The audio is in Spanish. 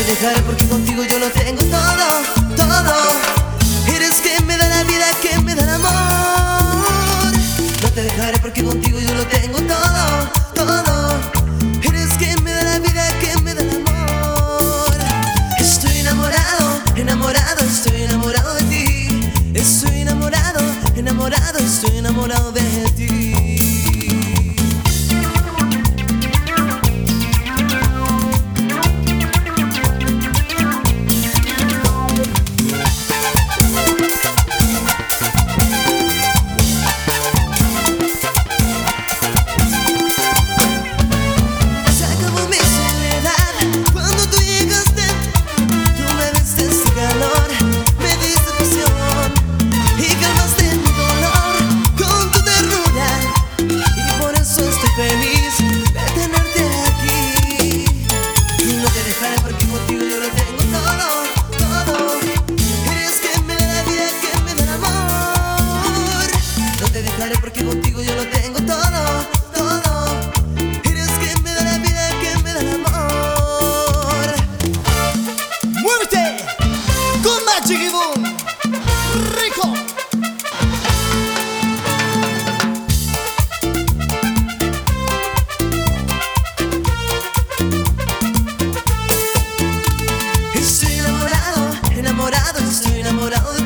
dejaré porque contigo yo lo tengo todo, todo. Eres quien me da la vida, quien me da el amor. No te dejaré porque contigo yo lo tengo todo, todo. Eres quien me da la vida, quien me da el amor. Estoy enamorado, enamorado, estoy enamorado de ti. Estoy enamorado, enamorado, estoy enamorado de ti. Feliz de tenerte aquí. No te dejaré porque contigo yo lo tengo todo, todo. Eres quien me da la vida, quien me da el amor. No te dejaré porque contigo yo lo tengo todo, todo. Eres quien me da la vida, quien me da el amor. ¡Muévete! Con Magic y Boom. ¡Rico! Estoy enamorado, enamorado, estoy enamorado de ti.